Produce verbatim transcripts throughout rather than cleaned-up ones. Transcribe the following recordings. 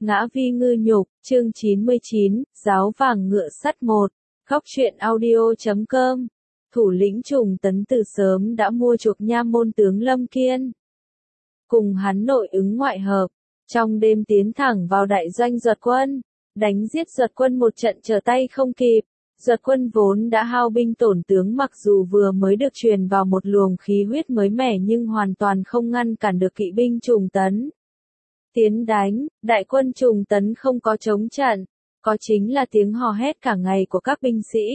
Ngã Vi Ngư Nhục, chương chín mươi chín, Giáo vàng ngựa sắt một. Góc truyện audio chấm com. Thủ lĩnh Trùng Tấn từ sớm đã mua chuộc nha môn tướng Lâm Kiên. Cùng hắn nội ứng ngoại hợp, trong đêm tiến thẳng vào đại doanh Duật quân, đánh giết Duật quân một trận trở tay không kịp. Duật quân vốn đã hao binh tổn tướng, mặc dù vừa mới được truyền vào một luồng khí huyết mới mẻ nhưng hoàn toàn không ngăn cản được kỵ binh Trùng Tấn. Tiến đánh, đại quân Trùng Tấn không có chống trận, có chính là tiếng hò hét cả ngày của các binh sĩ.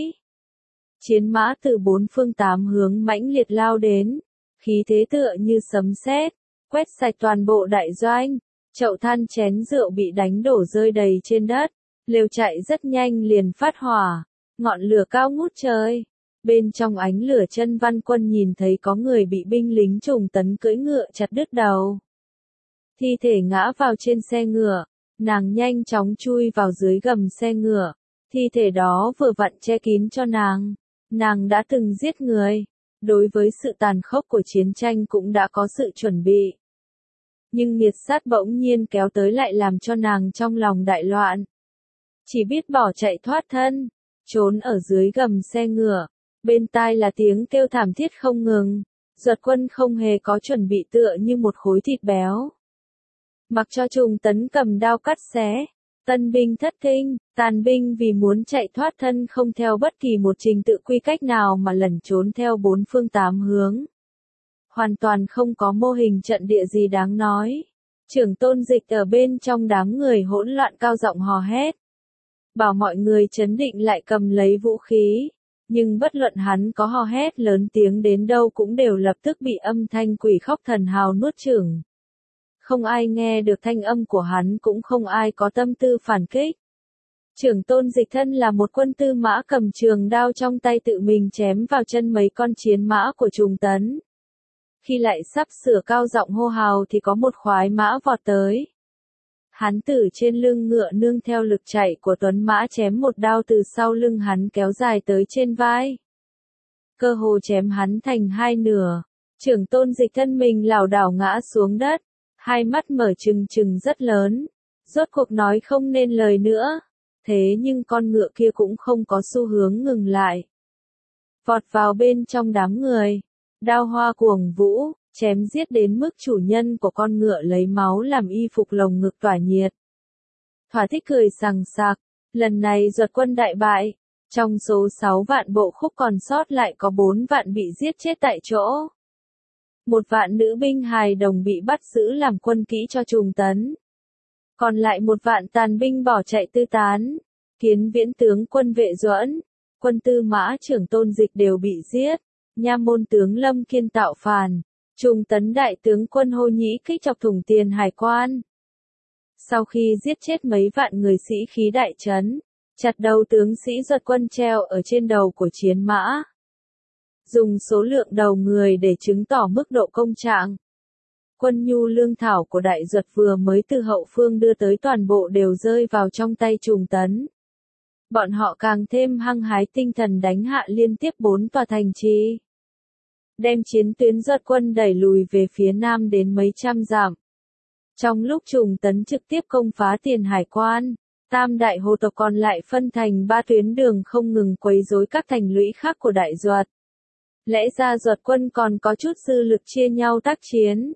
Chiến mã từ bốn phương tám hướng mãnh liệt lao đến, khí thế tựa như sấm sét, quét sạch toàn bộ đại doanh. Chậu than chén rượu bị đánh đổ rơi đầy trên đất, lều trại rất nhanh liền phát hỏa, ngọn lửa cao ngút trời. Bên trong ánh lửa Chân Văn Quân nhìn thấy có người bị binh lính Trùng Tấn cưỡi ngựa chặt đứt đầu. Thi thể ngã vào trên xe ngựa, nàng nhanh chóng chui vào dưới gầm xe ngựa. Thi thể đó vừa vặn che kín cho nàng. Nàng đã từng giết người, đối với sự tàn khốc của chiến tranh cũng đã có sự chuẩn bị. Nhưng nghiệt sát bỗng nhiên kéo tới lại làm cho nàng trong lòng đại loạn. Chỉ biết bỏ chạy thoát thân, trốn ở dưới gầm xe ngựa, bên tai là tiếng kêu thảm thiết không ngừng. Duật quân không hề có chuẩn bị, tựa như một khối thịt béo. Mặc cho Trùng Tấn cầm đao cắt xé, tân binh thất kinh, tàn binh vì muốn chạy thoát thân không theo bất kỳ một trình tự quy cách nào mà lẩn trốn theo bốn phương tám hướng. Hoàn toàn không có mô hình trận địa gì đáng nói. Trưởng Tôn Dịch ở bên trong đám người hỗn loạn cao giọng hò hét, bảo mọi người trấn định lại cầm lấy vũ khí. Nhưng bất luận hắn có hò hét lớn tiếng đến đâu cũng đều lập tức bị âm thanh quỷ khóc thần hào nuốt chửng. Không ai nghe được thanh âm của hắn, cũng không ai có tâm tư phản kích. Trưởng Tôn Dịch thân là một quân tư mã, cầm trường đao trong tay tự mình chém vào chân mấy con chiến mã của Trùng Tấn. Khi lại sắp sửa cao giọng hô hào thì có một khoái mã vọt tới. Hắn từ trên lưng ngựa nương theo lực chạy của tuấn mã chém một đao từ sau lưng hắn kéo dài tới trên vai. Cơ hồ chém hắn thành hai nửa. Trưởng Tôn Dịch thân mình lảo đảo ngã xuống đất, hai mắt mở trừng trừng rất lớn, rốt cuộc nói không nên lời nữa. Thế nhưng con ngựa kia cũng không có xu hướng ngừng lại. Vọt vào bên trong đám người, đao hoa cuồng vũ, chém giết đến mức chủ nhân của con ngựa lấy máu làm y phục lồng ngực tỏa nhiệt. Thỏa thích cười sằng sặc, lần này Duật quân đại bại, trong số sáu vạn bộ khúc còn sót lại có bốn vạn bị giết chết tại chỗ. Một vạn nữ binh hài đồng bị bắt giữ làm quân kỹ cho Trùng Tấn. Còn lại một vạn tàn binh bỏ chạy tứ tán. Kiến Viễn tướng quân Vệ Duẫn, quân tư mã Trưởng Tôn Dịch đều bị giết. Nha môn tướng Lâm Kiên tạo phản. Trùng Tấn đại tướng quân Hô Nhĩ Kích chọc thủng tiền hải quan. Sau khi giết chết mấy vạn người sĩ khí đại trấn, chặt đầu tướng sĩ Duật quân treo ở trên đầu của chiến mã. Dùng số lượng đầu người để chứng tỏ mức độ công trạng. Quân nhu lương thảo của đại Duật vừa mới từ hậu phương đưa tới toàn bộ đều rơi vào trong tay Trùng Tấn. Bọn họ càng thêm hăng hái tinh thần đánh hạ liên tiếp bốn tòa thành trì. Đem chiến tuyến Duật quân đẩy lùi về phía nam đến mấy trăm dặm. Trong lúc Trùng Tấn trực tiếp công phá tiền hải quan, tam đại hồ tộc còn lại phân thành ba tuyến đường không ngừng quấy rối các thành lũy khác của đại Duật. Lẽ ra Duật quân còn có chút dư lực chia nhau tác chiến.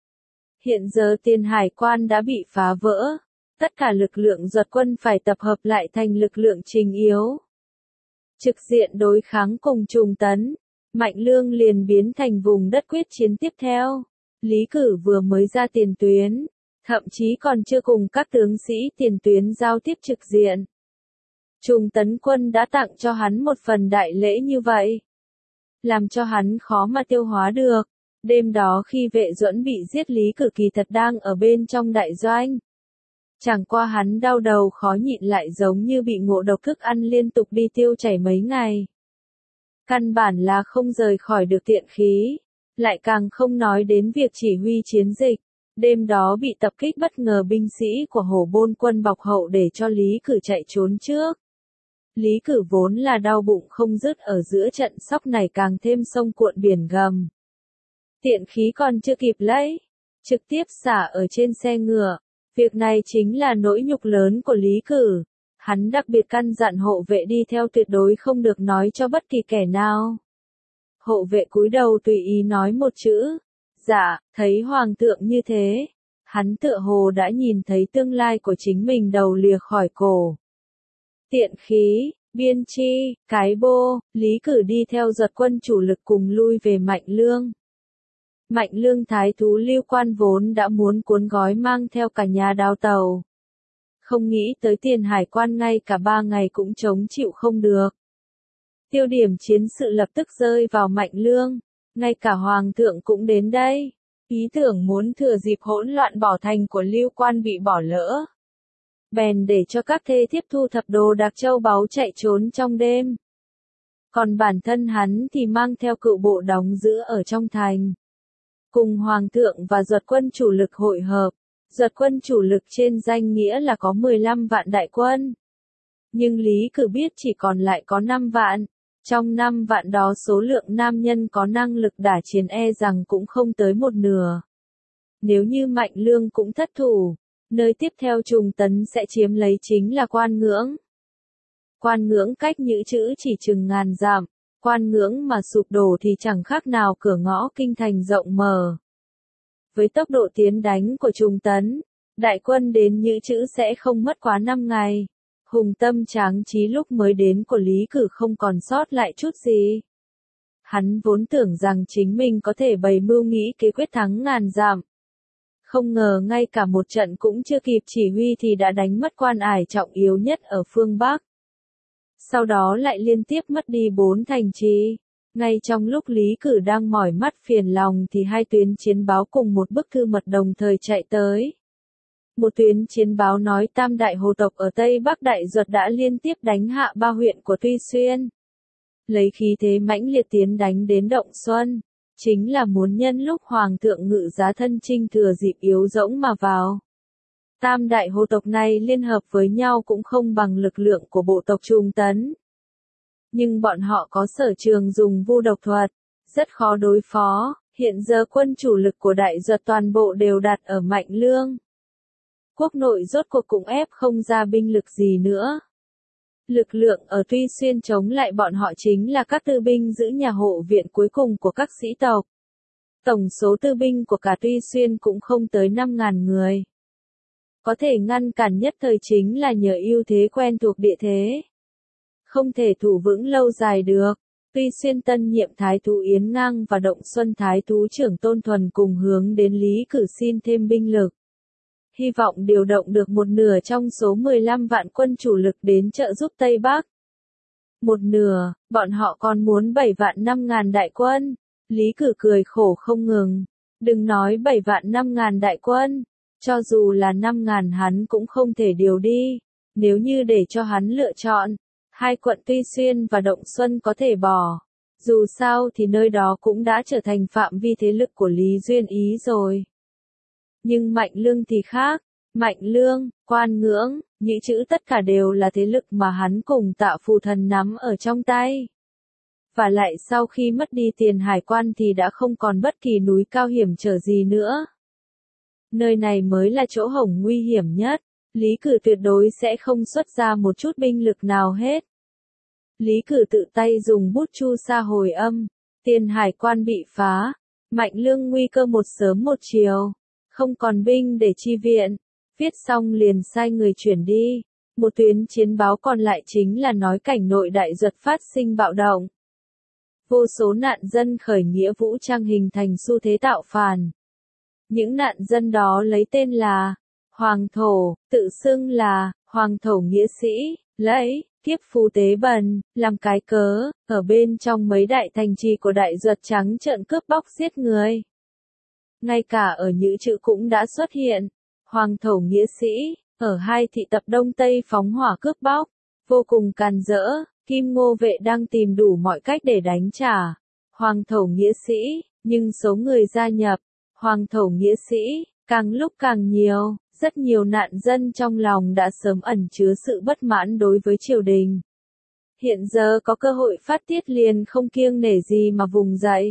Hiện giờ tiền hải quan đã bị phá vỡ, tất cả lực lượng Duật quân phải tập hợp lại thành lực lượng trình yếu. Trực diện đối kháng cùng Trùng Tấn, Mạnh Lương liền biến thành vùng đất quyết chiến tiếp theo. Lý Cử vừa mới ra tiền tuyến, thậm chí còn chưa cùng các tướng sĩ tiền tuyến giao tiếp trực diện. Trùng Tấn quân đã tặng cho hắn một phần đại lễ như vậy, làm cho hắn khó mà tiêu hóa được. Đêm đó khi Vệ Duẫn bị giết, Lý Cử kỳ thật đang ở bên trong đại doanh. Chẳng qua hắn đau đầu khó nhịn, lại giống như bị ngộ độc thức ăn liên tục đi tiêu chảy mấy ngày. Căn bản là không rời khỏi được tiện khí, lại càng không nói đến việc chỉ huy chiến dịch. Đêm đó bị tập kích bất ngờ, binh sĩ của Hổ Bôn quân bọc hậu để cho Lý Cử chạy trốn trước. Lý Cử vốn là đau bụng không dứt, ở giữa trận sóc này càng thêm sông cuộn biển gầm. Tiện khí còn chưa kịp lấy, trực tiếp xả ở trên xe ngựa, Việc này chính là nỗi nhục lớn của Lý Cử. Hắn đặc biệt căn dặn hộ vệ đi theo tuyệt đối không được nói cho bất kỳ kẻ nào. Hộ vệ cúi đầu tùy ý nói một chữ. Dạ, thấy hoàng thượng như thế. Hắn tựa hồ đã nhìn thấy tương lai của chính mình đầu lìa khỏi cổ. Tiện khí, biên chi, cái bô, Lý Cử đi theo Duật quân chủ lực cùng lui về Mạnh Lương. Mạnh Lương thái thú Lưu Quan vốn đã muốn cuốn gói mang theo cả nhà đào tàu. Không nghĩ tới Tiền Hải Quan ngay cả ba ngày cũng chống chịu không được. Tiêu điểm chiến sự lập tức rơi vào Mạnh Lương, ngay cả Hoàng thượng cũng đến đây. Ý tưởng muốn thừa dịp hỗn loạn bỏ thành của Lưu Quan bị bỏ lỡ. Bèn để cho các thê thiếp thu thập đồ đạc châu báu chạy trốn trong đêm. Còn bản thân hắn thì mang theo cựu bộ đóng giữ ở trong thành. Cùng Hoàng thượng và Duật quân chủ lực hội hợp. Duật quân chủ lực trên danh nghĩa là có mười lăm vạn đại quân. Nhưng Lý Cử biết chỉ còn lại có năm vạn. Trong năm vạn đó số lượng nam nhân có năng lực đả chiến e rằng cũng không tới một nửa. Nếu như Mạnh Lương cũng thất thủ, nơi tiếp theo Trùng Tấn sẽ chiếm lấy chính là Quan Ngưỡng. Quan Ngưỡng cách Nhữ Chữ chỉ chừng ngàn dặm, Quan Ngưỡng mà sụp đổ thì chẳng khác nào cửa ngõ kinh thành rộng mở. Với tốc độ tiến đánh của Trùng Tấn, đại quân đến Nhữ Chữ sẽ không mất quá năm ngày. Hùng tâm tráng trí lúc mới đến của Lý Cử không còn sót lại chút gì. Hắn vốn tưởng rằng chính mình có thể bày mưu nghĩ kế quyết thắng ngàn dặm. Không ngờ ngay cả một trận cũng chưa kịp chỉ huy thì đã đánh mất quan ải trọng yếu nhất ở phương Bắc. Sau đó lại liên tiếp mất đi bốn thành trì. Ngay trong lúc Lý Cử đang mỏi mắt phiền lòng thì hai tuyến chiến báo cùng một bức thư mật đồng thời chạy tới. Một tuyến chiến báo nói Tam đại hồ tộc ở Tây Bắc Đại Duật đã liên tiếp đánh hạ ba huyện của Tuy Xuyên. Lấy khí thế mãnh liệt tiến đánh đến Động Xuân, chính là muốn nhân lúc Hoàng thượng ngự giá thân chinh thừa dịp yếu rỗng mà vào. Tam đại hồ tộc này liên hợp với nhau cũng không bằng lực lượng của bộ tộc Trùng Tấn. Nhưng bọn họ có sở trường dùng vu độc thuật, rất khó đối phó, hiện giờ quân chủ lực của Đại Duật toàn bộ đều đặt ở Mạnh Lương. Quốc nội rốt cuộc cũng ép không ra binh lực gì nữa. Lực lượng ở Tuy Xuyên chống lại bọn họ chính là các tư binh giữ nhà hộ viện cuối cùng của các sĩ tộc. Tổng số tư binh của cả Tuy Xuyên cũng không tới năm ngàn người. Có thể ngăn cản nhất thời chính là nhờ ưu thế quen thuộc địa thế. Không thể thủ vững lâu dài được. Tuy Xuyên tân nhiệm Thái thú Yến Ngang và Động Xuân Thái thú trưởng Tôn Thuần cùng hướng đến Lý Cử xin thêm binh lực. Hy vọng điều động được một nửa trong số mười lăm vạn quân chủ lực đến trợ giúp Tây Bắc. Một nửa, bọn họ còn muốn bảy vạn năm ngàn đại quân. Lý Cử cười khổ không ngừng. Đừng nói bảy vạn năm ngàn đại quân, cho dù là năm ngàn hắn cũng không thể điều đi. Nếu như để cho hắn lựa chọn, hai quận Tuy Xuyên và Động Xuân có thể bỏ. Dù sao thì nơi đó cũng đã trở thành phạm vi thế lực của Lý Duyên Ý rồi. Nhưng Mạnh Lương thì khác, Mạnh Lương, Quan Ngưỡng, Nhữ Chữ tất cả đều là thế lực mà hắn cùng Tạ Phù Thần nắm ở trong tay. Và lại sau khi mất đi Tiền Hải Quan thì đã không còn bất kỳ núi cao hiểm trở gì nữa. Nơi này mới là chỗ hổng nguy hiểm nhất, Lý Cử tuyệt đối sẽ không xuất ra một chút binh lực nào hết. Lý Cử tự tay dùng bút chu sa hồi âm, Tiền Hải Quan bị phá, Mạnh Lương nguy cơ một sớm một chiều. Không còn binh để chi viện, viết xong liền sai người chuyển đi. Một tuyến chiến báo còn lại chính là nói cảnh nội Đại Duật phát sinh bạo động. Vô số nạn dân khởi nghĩa vũ trang hình thành xu thế tạo phản. Những nạn dân đó lấy tên là Hoàng Thổ, tự xưng là Hoàng Thổ nghĩa sĩ, lấy Kiếp Phú Tế Bần làm cái cớ, ở bên trong mấy đại thành trì của Đại Duật trắng trợn cướp bóc giết người. Ngay cả ở Nhữ Chữ cũng đã xuất hiện, Hoàng Thổ nghĩa sĩ, ở hai thị tập Đông Tây phóng hỏa cướp bóc, vô cùng càn rỡ, Kim Ngô Vệ đang tìm đủ mọi cách để đánh trả Hoàng Thổ nghĩa sĩ, nhưng số người gia nhập Hoàng Thổ nghĩa sĩ càng lúc càng nhiều, rất nhiều nạn dân trong lòng đã sớm ẩn chứa sự bất mãn đối với triều đình. Hiện giờ có cơ hội phát tiết liền không kiêng nể gì mà vùng dậy.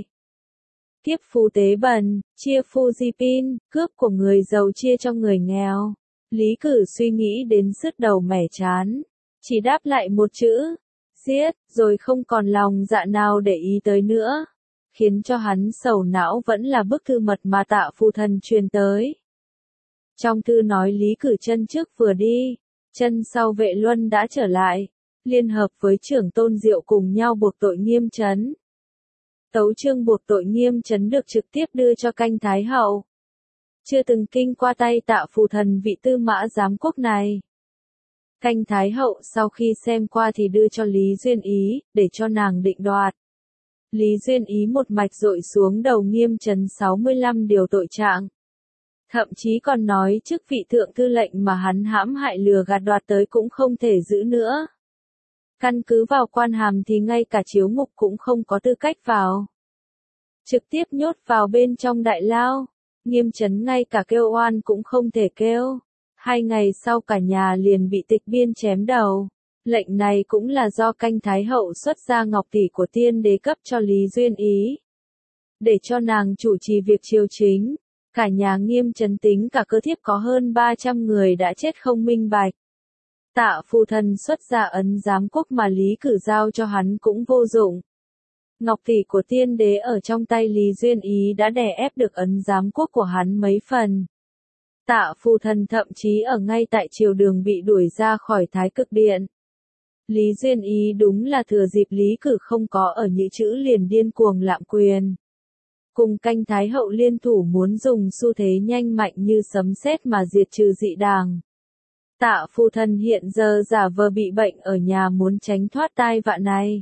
Kiếp Phú Tế Bần, chia Phu Di Pin, cướp của người giàu chia cho người nghèo. Lý Cử suy nghĩ đến sứt đầu mẻ chán, chỉ đáp lại một chữ, giết, rồi không còn lòng dạ nào để ý tới nữa. Khiến cho hắn sầu não vẫn là bức thư mật mà Tạ Phù Thần truyền tới. Trong thư nói Lý Cử chân trước vừa đi, chân sau Vệ Luân đã trở lại, liên hợp với trưởng Tôn Diệu cùng nhau buộc tội Nghiêm Chấn. Tấu chương buộc tội Nghiêm Chấn được trực tiếp đưa cho Canh Thái Hậu. Chưa từng kinh qua tay Tạ Phù Thần vị tư mã giám quốc này. Canh Thái Hậu sau khi xem qua thì đưa cho Lý Duyên Ý, để cho nàng định đoạt. Lý Duyên Ý một mạch dội xuống đầu Nghiêm Chấn sáu mươi lăm điều tội trạng. Thậm chí còn nói chức vị thượng thư lệnh mà hắn hãm hại lừa gạt đoạt tới cũng không thể giữ nữa. Căn cứ vào quan hàm thì ngay cả chiếu ngục cũng không có tư cách vào. Trực tiếp nhốt vào bên trong đại lao, Nghiêm Chấn ngay cả kêu oan cũng không thể kêu. Hai ngày sau cả nhà liền bị tịch biên chém đầu. Lệnh này cũng là do Canh Thái Hậu xuất ra ngọc tỷ của tiên đế cấp cho Lý Duyên Ý. Để cho nàng chủ trì việc triều chính. Cả nhà Nghiêm Chấn tính cả cơ thiếp có hơn ba trăm người đã chết không minh bạch. Tạ Phù Thần xuất ra ấn giám quốc mà Lý Cử giao cho hắn cũng vô dụng. Ngọc tỷ của tiên đế ở trong tay Lý Duyên Ý đã đè ép được ấn giám quốc của hắn mấy phần. Tạ Phù Thần thậm chí ở ngay tại triều đường bị đuổi ra khỏi Thái Cực Điện. Lý Duyên Ý đúng là thừa dịp Lý Cử không có ở nhữ chữ liền điên cuồng lạm quyền. Cùng Canh Thái Hậu liên thủ muốn dùng xu thế nhanh mạnh như sấm sét mà diệt trừ dị đảng. Tạ Phù Thần hiện giờ giả vờ bị bệnh ở nhà muốn tránh thoát tai vạ này.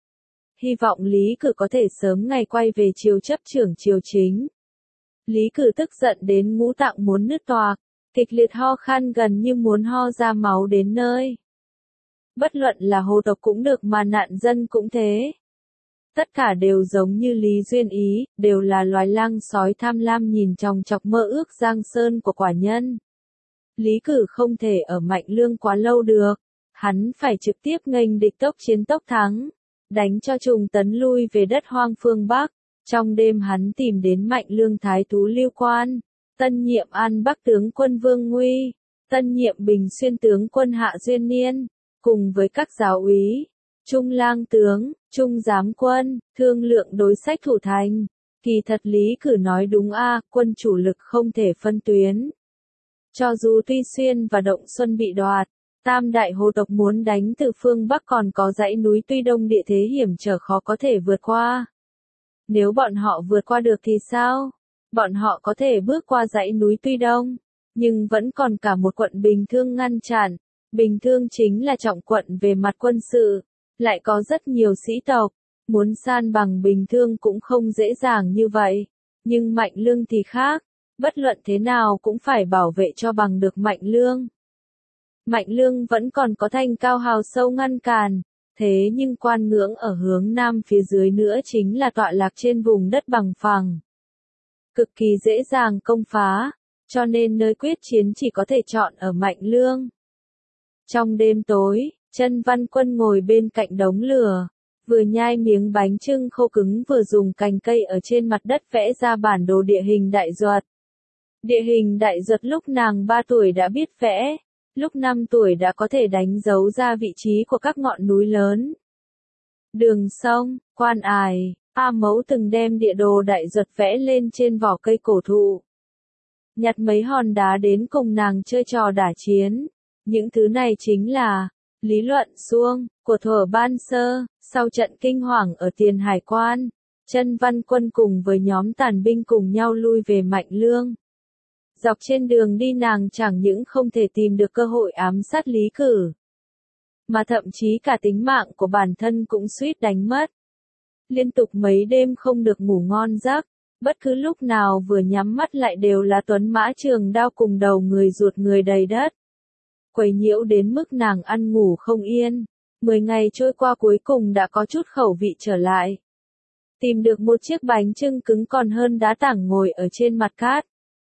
Hy vọng Lý Cử có thể sớm ngày quay về triều chấp trưởng triều chính. Lý Cử tức giận đến ngũ tạng muốn nứt toạc, kịch liệt ho khan gần như muốn ho ra máu đến nơi. Bất luận là hồ tộc cũng được mà nạn dân cũng thế. Tất cả đều giống như Lý Duyên Ý, đều là loài lang sói tham lam nhìn chòng chọc mơ ước giang sơn của quả nhân. Lý Cử không thể ở Mạnh Lương quá lâu được, hắn phải trực tiếp nghênh địch tốc chiến tốc thắng, đánh cho Trùng Tấn lui về đất hoang phương Bắc. Trong đêm hắn tìm đến Mạnh Lương thái thú Lưu Quan, tân nhiệm An Bắc tướng quân Vương Nguy, tân nhiệm Bình Xuyên tướng quân Hạ Duyên Niên, cùng với các giáo úy, trung lang tướng, trung giám quân, thương lượng đối sách thủ thành. Kỳ thật Lý Cử nói đúng a, quân chủ lực không thể phân tuyến. Cho dù Tuy Xuyên và Động Xuân bị đoạt, tam đại hồ tộc muốn đánh từ phương Bắc còn có dãy núi Tuy Đông địa thế hiểm trở khó có thể vượt qua. Nếu bọn họ vượt qua được thì sao? Bọn họ có thể bước qua dãy núi Tuy Đông, nhưng vẫn còn cả một quận Bình Thương ngăn chặn. Bình Thương chính là trọng quận về mặt quân sự, lại có rất nhiều sĩ tộc, muốn san bằng Bình Thương cũng không dễ dàng như vậy. Nhưng Mạnh Lương thì khác, bất luận thế nào cũng phải bảo vệ cho bằng được Mạnh Lương. Mạnh Lương vẫn còn có thành cao hào sâu ngăn cản, thế nhưng quan ngưỡng ở hướng nam phía dưới nữa chính là tọa lạc trên vùng đất bằng phẳng. Cực kỳ dễ dàng công phá, cho nên nơi quyết chiến chỉ có thể chọn ở Mạnh Lương. Trong đêm tối, Chân Văn Quân ngồi bên cạnh đống lửa, vừa nhai miếng bánh chưng khô cứng vừa dùng cành cây ở trên mặt đất vẽ ra bản đồ địa hình Đại Duật. Địa hình Đại Duật lúc nàng ba tuổi đã biết vẽ, lúc năm tuổi đã có thể đánh dấu ra vị trí của các ngọn núi lớn. Đường sông, quan ải, A Mẫu từng đem địa đồ Đại Duật vẽ lên trên vỏ cây cổ thụ. Nhặt mấy hòn đá đến cùng nàng chơi trò đả chiến. Những thứ này chính là lý luận suông của thuở ban sơ. Sau trận kinh hoàng ở Tiền Hải Quan, Chân Văn Quân cùng với nhóm tàn binh cùng nhau lui về Mạnh Lương. Dọc trên đường đi nàng chẳng những không thể tìm được cơ hội ám sát Lý Cử, mà thậm chí cả tính mạng của bản thân cũng suýt đánh mất. Liên tục mấy đêm không được ngủ ngon giấc, bất cứ lúc nào vừa nhắm mắt lại đều là tuấn mã trường đao cùng đầu người ruột người đầy đất. Quấy nhiễu đến mức nàng ăn ngủ không yên. Mười ngày trôi qua cuối cùng đã có chút khẩu vị trở lại. Tìm được một chiếc bánh chưng cứng còn hơn đá tảng ngồi ở trên mặt cát.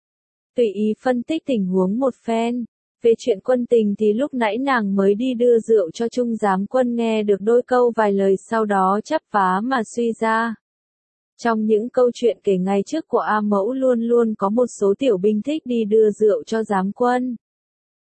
Tùy ý phân tích tình huống một phen. Về chuyện quân tình thì lúc nãy nàng mới đi đưa rượu cho Trung Giám Quân nghe được đôi câu vài lời sau đó chắp vá mà suy ra. Trong những câu chuyện kể ngày trước của A Mẫu luôn luôn có một số tiểu binh thích đi đưa rượu cho Giám Quân.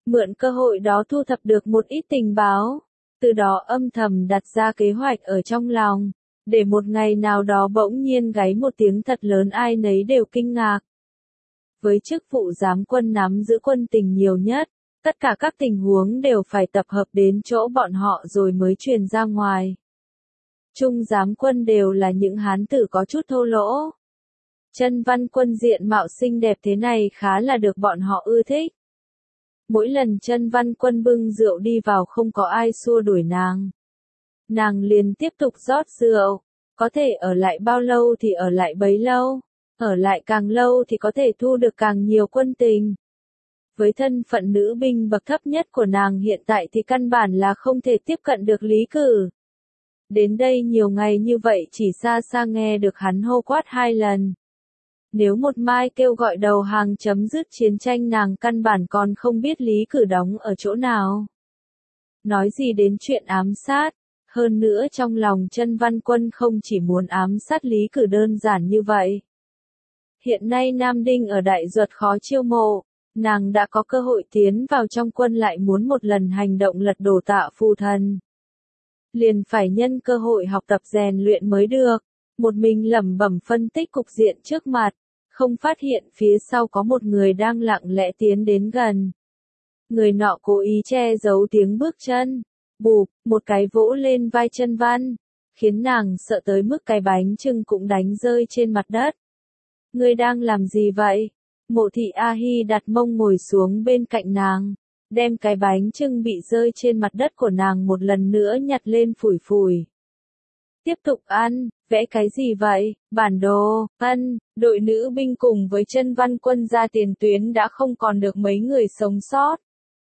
mượn cơ hội đó thu thập được một ít tình báo, từ đó âm thầm đặt ra kế hoạch ở trong lòng, để một ngày nào đó bỗng nhiên gáy một tiếng thật lớn ai nấy đều kinh ngạc. Với chức vụ giám quân nắm giữ quân tình nhiều nhất, tất cả các tình huống đều phải tập hợp đến chỗ bọn họ rồi mới truyền ra ngoài. Trung giám quân đều là những hán tử có chút thô lỗ. Chân Văn Quân diện mạo xinh đẹp thế này khá là được bọn họ ưa thích. Mỗi lần Chân Văn Quân bưng rượu đi vào không có ai xua đuổi nàng. Nàng liền tiếp tục rót rượu, có thể ở lại bao lâu thì ở lại bấy lâu, ở lại càng lâu thì có thể thu được càng nhiều quân tình. Với thân phận nữ binh bậc thấp nhất của nàng hiện tại thì căn bản là không thể tiếp cận được Lý Cử. Đến đây nhiều ngày như vậy chỉ xa xa nghe được hắn hô quát hai lần. Nếu một mai kêu gọi đầu hàng chấm dứt chiến tranh nàng căn bản còn không biết Lý Cử đóng ở chỗ nào. Nói gì đến chuyện ám sát, hơn nữa trong lòng Chân Văn Quân không chỉ muốn ám sát Lý Cử đơn giản như vậy. Hiện nay Nam Đinh ở Đại Duật khó chiêu mộ, nàng đã có cơ hội tiến vào trong quân lại muốn một lần hành động lật đổ Tạ Phù Thần. Liền phải nhân cơ hội học tập rèn luyện mới được, một mình lẩm bẩm phân tích cục diện trước mặt, không phát hiện phía sau có một người đang lặng lẽ tiến đến gần. Người nọ cố ý che giấu tiếng bước chân, bụp, một cái vỗ lên vai Chân Văn, khiến nàng sợ tới mức cái bánh chưng cũng đánh rơi trên mặt đất. Ngươi đang làm gì vậy? Mộ thị A Hi đặt mông ngồi xuống bên cạnh nàng, đem cái bánh chưng bị rơi trên mặt đất của nàng một lần nữa nhặt lên phủi phủi. Tiếp tục ăn, vẽ cái gì vậy? Bản đồ, ân, đội nữ binh cùng với Chân Văn Quân ra tiền tuyến đã không còn được mấy người sống sót.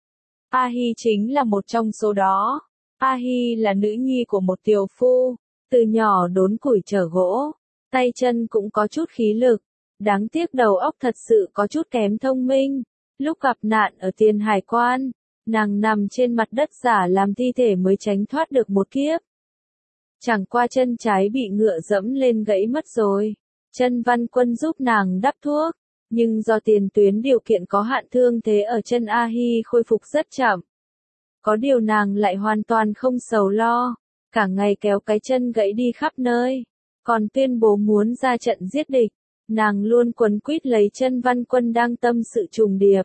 A Hi chính là một trong số đó. A Hi là nữ nhi của một tiều phu, từ nhỏ đốn củi chở gỗ, tay chân cũng có chút khí lực, đáng tiếc đầu óc thật sự có chút kém thông minh. Lúc gặp nạn ở Tiền Hải Quan, nàng nằm trên mặt đất giả làm thi thể mới tránh thoát được một kiếp. Chẳng qua chân trái bị ngựa dẫm lên gãy mất rồi. Chân Văn Quân giúp nàng đắp thuốc, nhưng do tiền tuyến điều kiện có hạn thương thế ở chân A Hi khôi phục rất chậm. Có điều nàng lại hoàn toàn không sầu lo, cả ngày kéo cái chân gãy đi khắp nơi, còn tuyên bố muốn ra trận giết địch. Nàng luôn quấn quýt lấy Chân Văn Quân đang tâm sự trùng điệp.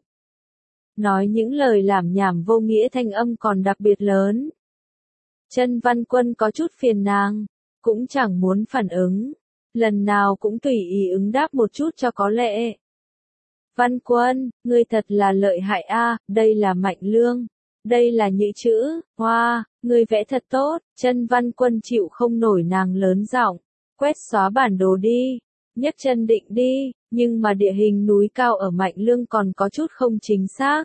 Nói những lời lảm nhảm vô nghĩa thanh âm còn đặc biệt lớn. Chân Văn Quân có chút phiền nàng, cũng chẳng muốn phản ứng. Lần nào cũng tùy ý ứng đáp một chút cho có lệ. Văn Quân, ngươi thật là lợi hại a, đây là Mạnh Lương. Đây là những chữ, hoa, wow, ngươi vẽ thật tốt. Chân Văn Quân chịu không nổi nàng lớn giọng, quét xóa bản đồ đi. Nhấc chân định đi, nhưng mà địa hình núi cao ở Mạnh Lương còn có chút không chính xác.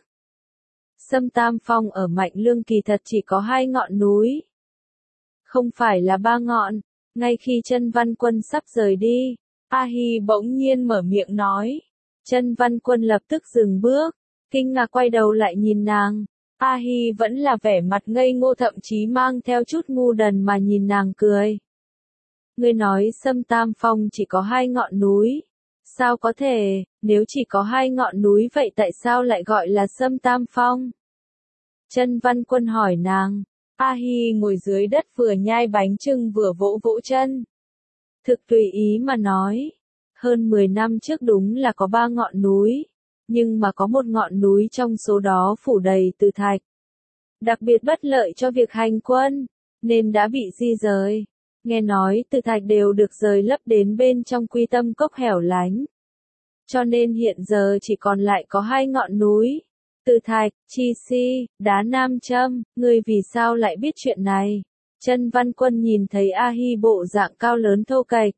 Sâm Tam Phong ở Mạnh Lương kỳ thật chỉ có hai ngọn núi. Không phải là ba ngọn. Ngay khi Chân Văn Quân sắp rời đi, A Hi bỗng nhiên mở miệng nói. Chân Văn Quân lập tức dừng bước, kinh ngạc quay đầu lại nhìn nàng. A Hi vẫn là vẻ mặt ngây ngô thậm chí mang theo chút ngu đần mà nhìn nàng cười. Ngươi nói Sâm Tam Phong chỉ có hai ngọn núi. Sao có thể, nếu chỉ có hai ngọn núi vậy tại sao lại gọi là Sâm Tam Phong? Chân Văn Quân hỏi nàng. A Hi ngồi dưới đất vừa nhai bánh chưng vừa vỗ vỗ chân. Thực tùy ý mà nói. Hơn mười năm trước đúng là có ba ngọn núi. Nhưng mà có một ngọn núi trong số đó phủ đầy từ thạch. Đặc biệt bất lợi cho việc hành quân, nên đã bị di rời. Nghe nói từ thạch đều được rời lấp đến bên trong Quy Tâm Cốc hẻo lánh. Cho nên hiện giờ chỉ còn lại có hai ngọn núi. Từ thạch, chi si, đá nam châm, ngươi vì sao lại biết chuyện này? Chân Văn Quân nhìn thấy A Hi bộ dạng cao lớn thô kệch.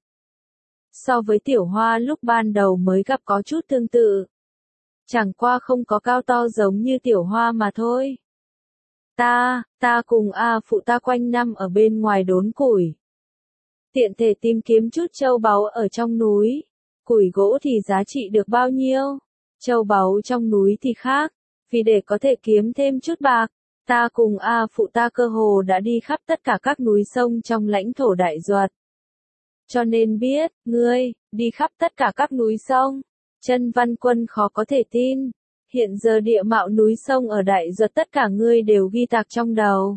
So với Tiểu Hoa lúc ban đầu mới gặp có chút tương tự. Chẳng qua không có cao to giống như Tiểu Hoa mà thôi. Ta, ta cùng A phụ ta quanh năm ở bên ngoài đốn củi. Tiện thể tìm kiếm chút châu báu ở trong núi. Củi gỗ thì giá trị được bao nhiêu? Châu báu trong núi thì khác. Vì để có thể kiếm thêm chút bạc, ta cùng A phụ ta cơ hồ đã đi khắp tất cả các núi sông trong lãnh thổ Đại Duật. Cho nên biết, ngươi, đi khắp tất cả các núi sông. Chân Văn Quân khó có thể tin. Hiện giờ địa mạo núi sông ở Đại Duật tất cả ngươi đều ghi tạc trong đầu.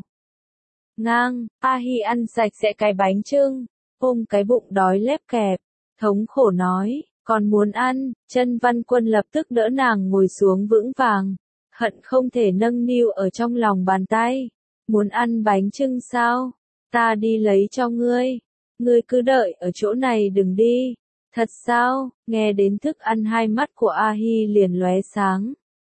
Ngang, A Hi ăn sạch sẽ cái bánh chưng, ôm cái bụng đói lép kẹp, thống khổ nói, còn muốn ăn, Chân Văn Quân lập tức đỡ nàng ngồi xuống vững vàng, hận không thể nâng niu ở trong lòng bàn tay. Muốn ăn bánh chưng sao? Ta đi lấy cho ngươi. Ngươi cứ đợi ở chỗ này đừng đi. Thật sao? Nghe đến thức ăn hai mắt của A Hi liền lóe sáng.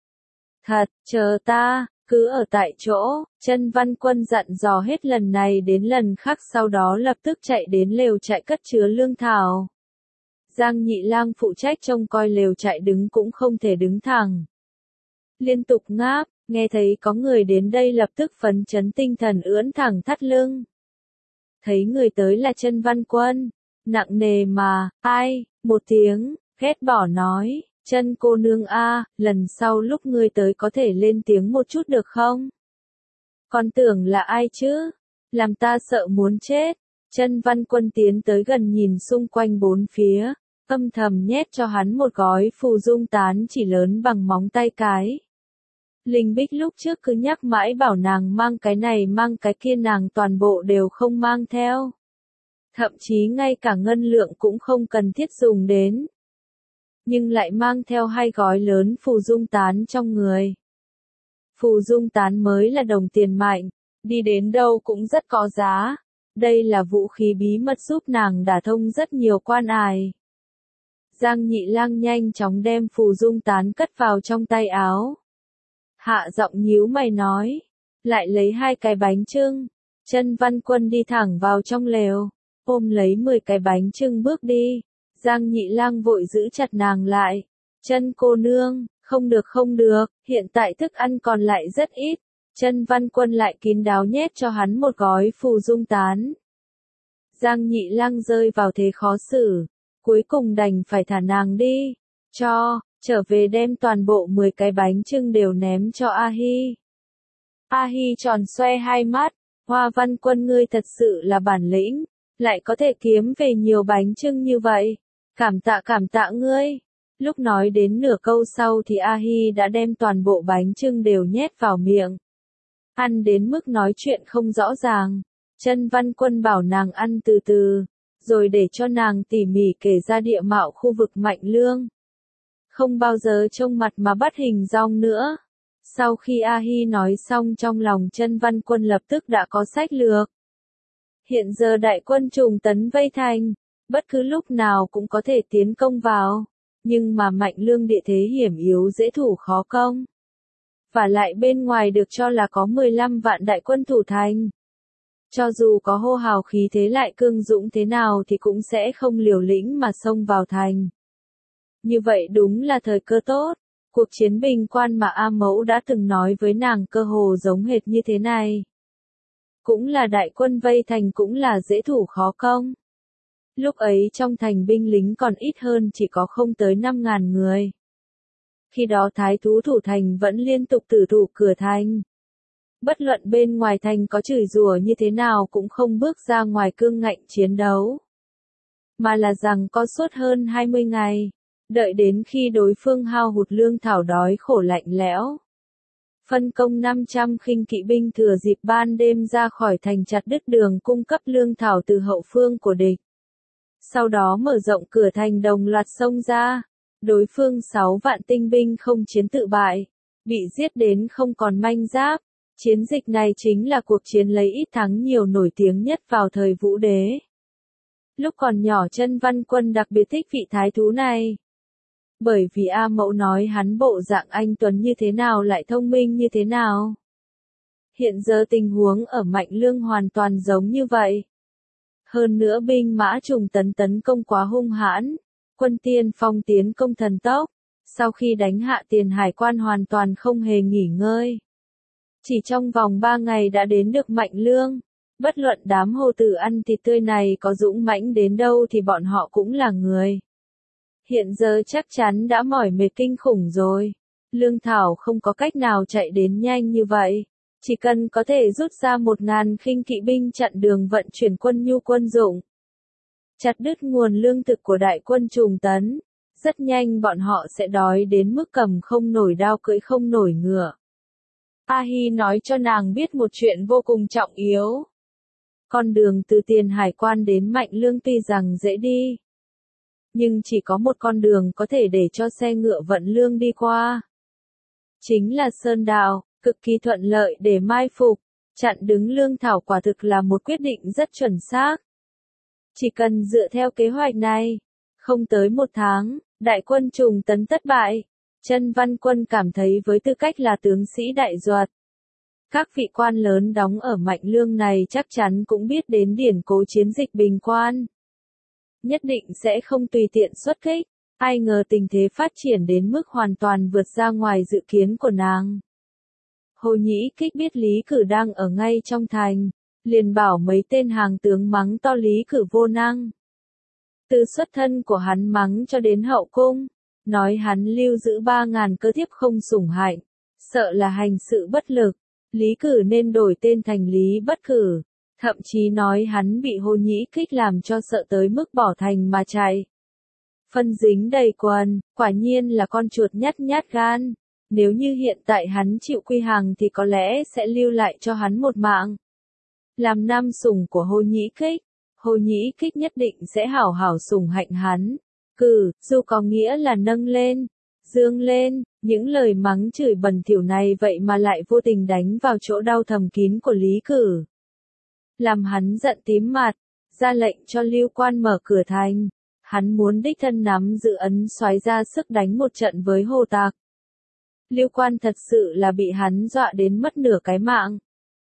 Thật, chờ ta, cứ ở tại chỗ, Chân Văn Quân dặn dò hết lần này đến lần khác, sau đó lập tức chạy đến lều trại cất chứa lương thảo. Giang Nhị Lang phụ trách trông coi lều trại đứng cũng không thể đứng thẳng. Liên tục ngáp, nghe thấy có người đến đây lập tức phấn chấn tinh thần ưỡn thẳng thắt lưng. Thấy người tới là Chân Văn Quân, nặng nề mà, ai, một tiếng, ghét bỏ nói, Chân cô nương a, lần sau lúc ngươi tới có thể lên tiếng một chút được không? Còn tưởng là ai chứ? Làm ta sợ muốn chết. Chân Văn Quân tiến tới gần nhìn xung quanh bốn phía, âm thầm nhét cho hắn một gói phù dung tán chỉ lớn bằng móng tay cái. Linh Bích lúc trước cứ nhắc mãi bảo nàng mang cái này mang cái kia, nàng toàn bộ đều không mang theo. Thậm chí ngay cả ngân lượng cũng không cần thiết dùng đến. Nhưng lại mang theo hai gói lớn phù dung tán trong người. Phù dung tán mới là đồng tiền mạnh, đi đến đâu cũng rất có giá. Đây là vũ khí bí mật giúp nàng đả thông rất nhiều quan ải. Giang Nhị Lang nhanh chóng đem phù dung tán cất vào trong tay áo. Hạ giọng nhíu mày nói, lại lấy hai cái bánh chưng. Chân Văn Quân đi thẳng vào trong lều, ôm lấy mười cái bánh chưng bước đi. Giang Nhị Lang vội giữ chặt nàng lại. Chân cô nương, không được không được, hiện tại thức ăn còn lại rất ít. Chân Văn Quân lại kín đáo nhét cho hắn một gói phù dung tán. Giang Nhị Lang rơi vào thế khó xử, cuối cùng đành phải thả nàng đi. Cho, trở về đem toàn bộ mười cái bánh chưng đều ném cho A Hi. A Hi tròn xoe hai mắt, Hoa Văn Quân ngươi thật sự là bản lĩnh, lại có thể kiếm về nhiều bánh chưng như vậy. Cảm tạ cảm tạ ngươi. Lúc nói đến nửa câu sau thì A Hi đã đem toàn bộ bánh chưng đều nhét vào miệng. Ăn đến mức nói chuyện không rõ ràng. Chân Văn Quân bảo nàng ăn từ từ, rồi để cho nàng tỉ mỉ kể ra địa mạo khu vực Mạnh Lương. Không bao giờ trông mặt mà bắt hình dong nữa. Sau khi A Hi nói xong, trong lòng Chân Văn Quân lập tức đã có sách lược. Hiện giờ đại quân trùng tấn vây thành, bất cứ lúc nào cũng có thể tiến công vào, nhưng mà Mạnh Lương địa thế hiểm yếu dễ thủ khó công. Và lại bên ngoài được cho là có mười lăm vạn đại quân thủ thành. Cho dù có hô hào khí thế lại cương dũng thế nào thì cũng sẽ không liều lĩnh mà xông vào thành. Như vậy đúng là thời cơ tốt. Cuộc chiến bình quan mà A Mẫu đã từng nói với nàng cơ hồ giống hệt như thế này. Cũng là đại quân vây thành, cũng là dễ thủ khó công. Lúc ấy trong thành binh lính còn ít hơn, chỉ có không tới năm ngàn người. Khi đó thái thú thủ thành vẫn liên tục tử thủ cửa thành. Bất luận bên ngoài thành có chửi rủa như thế nào cũng không bước ra ngoài cương ngạnh chiến đấu. Mà là rằng có suốt hơn hai mươi ngày, đợi đến khi đối phương hao hụt lương thảo đói khổ lạnh lẽo. Phân công năm trăm khinh kỵ binh thừa dịp ban đêm ra khỏi thành chặt đứt đường cung cấp lương thảo từ hậu phương của địch. Sau đó mở rộng cửa thành đồng loạt xông ra. Đối phương sáu vạn tinh binh không chiến tự bại, bị giết đến không còn manh giáp. Chiến dịch này chính là cuộc chiến lấy ít thắng nhiều nổi tiếng nhất vào thời Vũ Đế. Lúc còn nhỏ Chân Văn Quân đặc biệt thích vị thái thú này. Bởi vì A Mẫu nói hắn bộ dạng anh tuấn như thế nào lại thông minh như thế nào. Hiện giờ tình huống ở Mạnh Lương hoàn toàn giống như vậy. Hơn nữa binh mã trùng tấn tấn công quá hung hãn. Quân tiên phong tiến công thần tốc, sau khi đánh hạ Tiền Hải quan hoàn toàn không hề nghỉ ngơi. Chỉ trong vòng ba ngày đã đến được Mạnh Lương. Bất luận đám hồ tử ăn thịt tươi này có dũng mãnh đến đâu thì bọn họ cũng là người. Hiện giờ chắc chắn đã mỏi mệt kinh khủng rồi. Lương thảo không có cách nào chạy đến nhanh như vậy. Chỉ cần có thể rút ra một ngàn khinh kỵ binh chặn đường vận chuyển quân nhu quân dụng. Chặt đứt nguồn lương thực của đại quân trùng tấn. Rất nhanh bọn họ sẽ đói đến mức cầm không nổi đao cưỡi không nổi ngựa. A Hi nói cho nàng biết một chuyện vô cùng trọng yếu. Con đường từ Tiền Hải Quan đến Mạnh Lương tuy rằng dễ đi, nhưng chỉ có một con đường có thể để cho xe ngựa vận lương đi qua. Chính là Sơn Đạo, cực kỳ thuận lợi để mai phục, chặn đứng lương thảo, quả thực là một quyết định rất chuẩn xác. Chỉ cần dựa theo kế hoạch này, không tới một tháng, đại quân Trùng Tấn thất bại. Chân Văn Quân cảm thấy với tư cách là tướng sĩ Đại Duật, các vị quan lớn đóng ở Mạnh Lương này chắc chắn cũng biết đến điển cố chiến dịch Bình Quan. Nhất định sẽ không tùy tiện xuất kích. Ai ngờ tình thế phát triển đến mức hoàn toàn vượt ra ngoài dự kiến của nàng. Hồ Nhĩ Kích biết Lý Cử đang ở ngay trong thành, liền bảo mấy tên hàng tướng mắng to Lý Cử vô năng. Từ xuất thân của hắn mắng cho đến hậu cung, nói hắn lưu giữ ba ngàn cơ thiếp không sủng hạnh, sợ là hành sự bất lực, Lý Cử nên đổi tên thành Lý Bất Cử, thậm chí nói hắn bị Hồ Nhĩ Kích làm cho sợ tới mức bỏ thành mà chạy. Phân dính đầy quần, quả nhiên là con chuột nhát nhát gan, nếu như hiện tại hắn chịu quy hàng thì có lẽ sẽ lưu lại cho hắn một mạng. Làm nam sủng của Hồ Nhĩ Kích, Hồ Nhĩ Kích nhất định sẽ hảo hảo sủng hạnh hắn. Cử, dù có nghĩa là nâng lên, dương lên, những lời mắng chửi bẩn thỉu này vậy mà lại vô tình đánh vào chỗ đau thầm kín của Lý Cử. Làm hắn giận tím mặt, ra lệnh cho Lưu Quan mở cửa thành. Hắn muốn đích thân nắm giữ ấn soái ra sức đánh một trận với Hồ Tạc. Lưu Quan thật sự là bị hắn dọa đến mất nửa cái mạng.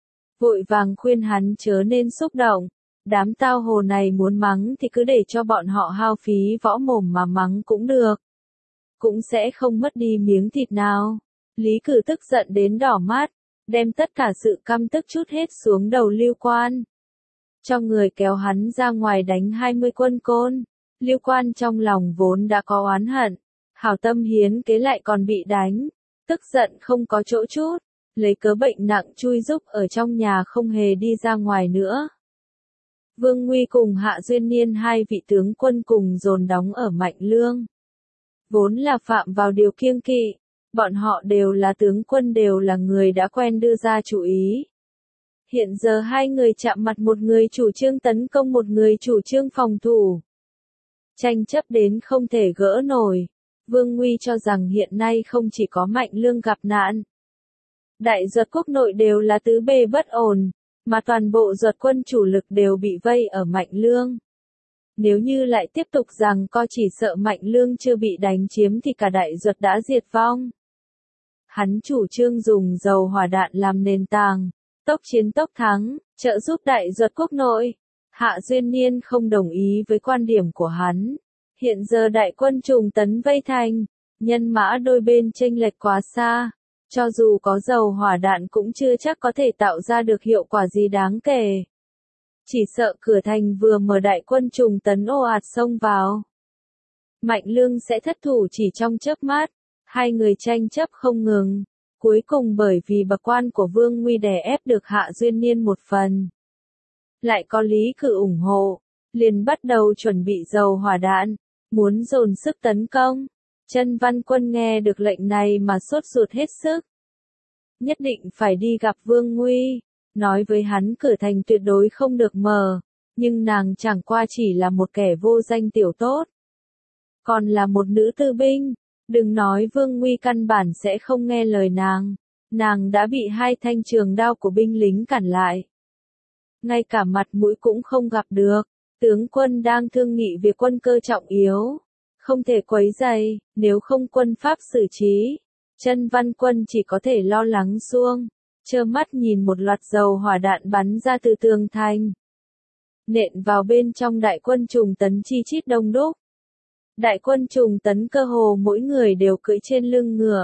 Vội vàng khuyên hắn chớ nên xúc động. Đám tao hồ này muốn mắng thì cứ để cho bọn họ hao phí võ mồm mà mắng cũng được. Cũng sẽ không mất đi miếng thịt nào. Lý Cử tức giận đến đỏ mắt, đem tất cả sự căm tức trút hết xuống đầu Lưu Quan. Cho người kéo hắn ra ngoài đánh hai mươi quân côn. Lưu Quan trong lòng vốn đã có oán hận, hảo tâm hiến kế lại còn bị đánh, tức giận không có chỗ chút, lấy cớ bệnh nặng chui giúp ở trong nhà không hề đi ra ngoài nữa. Vương Nguy cùng Hạ Duyên Niên hai vị tướng quân cùng dồn đóng ở Mạnh Lương. Vốn là phạm vào điều kiêng kỵ, bọn họ đều là tướng quân, đều là người đã quen đưa ra chủ ý. Hiện giờ hai người chạm mặt, một người chủ trương tấn công, một người chủ trương phòng thủ. Tranh chấp đến không thể gỡ nổi. Vương Nguy cho rằng hiện nay không chỉ có Mạnh Lương gặp nạn. Đại Duật quốc nội đều là tứ bề bất ổn, mà toàn bộ Duật quân chủ lực đều bị vây ở Mạnh Lương. Nếu như lại tiếp tục rằng co, chỉ sợ Mạnh Lương chưa bị đánh chiếm thì cả Đại Duật đã diệt vong. Hắn chủ trương dùng dầu hỏa đạn làm nền tảng, tốc chiến tốc thắng, trợ giúp Đại Duật quốc nội. Hạ Duyên Niên không đồng ý với quan điểm của hắn. Hiện giờ đại quân Trùng Tấn vây thành, nhân mã đôi bên chênh lệch quá xa. Cho dù có dầu hỏa đạn cũng chưa chắc có thể tạo ra được hiệu quả gì đáng kể. Chỉ sợ cửa thành vừa mở đại quân Trùng Tấn ồ ạt xông vào. Mạnh Lương sẽ thất thủ chỉ trong chớp mắt. Hai người tranh chấp không ngừng. Cuối cùng bởi vì bậc quan của Vương Nguy đè ép được Hạ Duyên Niên một phần. Lại có Lý Cử ủng hộ, liền bắt đầu chuẩn bị dầu hỏa đạn, muốn dồn sức tấn công. Chân Văn Quân nghe được lệnh này mà sốt ruột hết sức. Nhất định phải đi gặp Vương Nguy, nói với hắn cửa thành tuyệt đối không được mở, nhưng nàng chẳng qua chỉ là một kẻ vô danh tiểu tốt. Còn là một nữ tư binh, đừng nói Vương Nguy căn bản sẽ không nghe lời nàng, nàng đã bị hai thanh trường đao của binh lính cản lại. Ngay cả mặt mũi cũng không gặp được, tướng quân đang thương nghị việc quân cơ trọng yếu, không thể quấy rầy, nếu không quân pháp xử trí. Chân Văn Quân chỉ có thể lo lắng xuông, trơ mắt nhìn một loạt dầu hỏa đạn bắn ra từ tường thành, nện vào bên trong đại quân Trùng Tấn chi chít đông đúc. Đại quân Trùng Tấn cơ hồ mỗi người đều cưỡi trên lưng ngựa.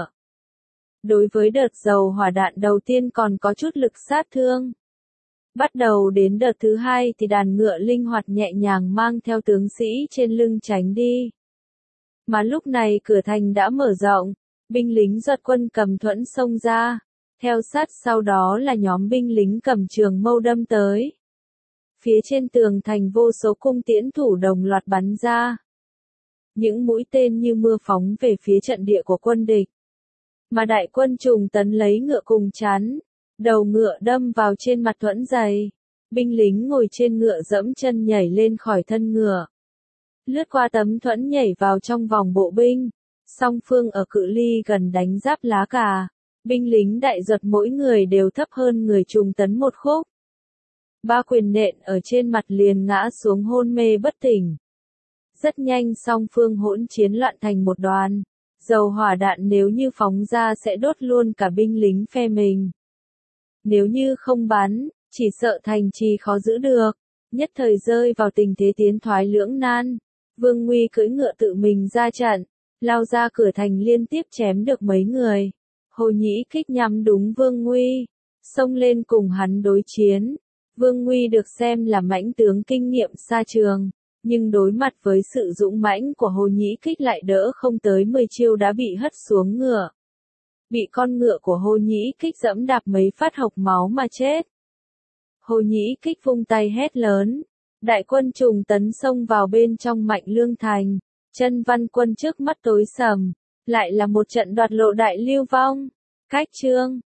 Đối với đợt dầu hỏa đạn đầu tiên còn có chút lực sát thương. Bắt đầu đến đợt thứ hai thì đàn ngựa linh hoạt nhẹ nhàng mang theo tướng sĩ trên lưng tránh đi. Mà lúc này cửa thành đã mở rộng, binh lính Duật quân cầm thuẫn xông ra, theo sát sau đó là nhóm binh lính cầm trường mâu đâm tới. Phía trên tường thành vô số cung tiễn thủ đồng loạt bắn ra. những mũi tên như mưa phóng về phía trận địa của quân địch. Mà đại quân Trùng Tấn lấy ngựa cùng chắn, đầu ngựa đâm vào trên mặt thuẫn dày. Binh lính ngồi trên ngựa giẫm chân nhảy lên khỏi thân ngựa, lướt qua tấm thuẫn nhảy vào trong vòng bộ binh. Song phương ở cự ly gần đánh giáp lá cà. Binh lính Đại Duật mỗi người đều thấp hơn người Trùng Tấn một khúc. Ba quyền nện ở trên mặt liền ngã xuống hôn mê bất tỉnh. Rất nhanh song phương hỗn chiến loạn thành một đoàn. Dầu hỏa đạn nếu như phóng ra sẽ đốt luôn cả binh lính phe mình. Nếu như không bắn, chỉ sợ thành trì khó giữ được. Nhất thời rơi vào tình thế tiến thoái lưỡng nan. Vương Nguy cưỡi ngựa tự mình ra trận, lao ra cửa thành liên tiếp chém được mấy người. Hồ Nhĩ Kích nhắm đúng Vương Nguy, xông lên cùng hắn đối chiến. Vương Nguy được xem là mãnh tướng kinh nghiệm xa trường, nhưng đối mặt với sự dũng mãnh của Hồ Nhĩ Kích lại đỡ không tới mười chiêu đã bị hất xuống ngựa. Bị con ngựa của Hồ Nhĩ Kích dẫm đạp mấy phát hộc máu mà chết. Hồ Nhĩ Kích vung tay hét lớn. Đại quân Trùng Tấn xông vào bên trong Mạnh Lương thành. Chân Văn quân trước mắt tối sầm. Lại là một trận đoạt lộ đại lưu vong. Cách chương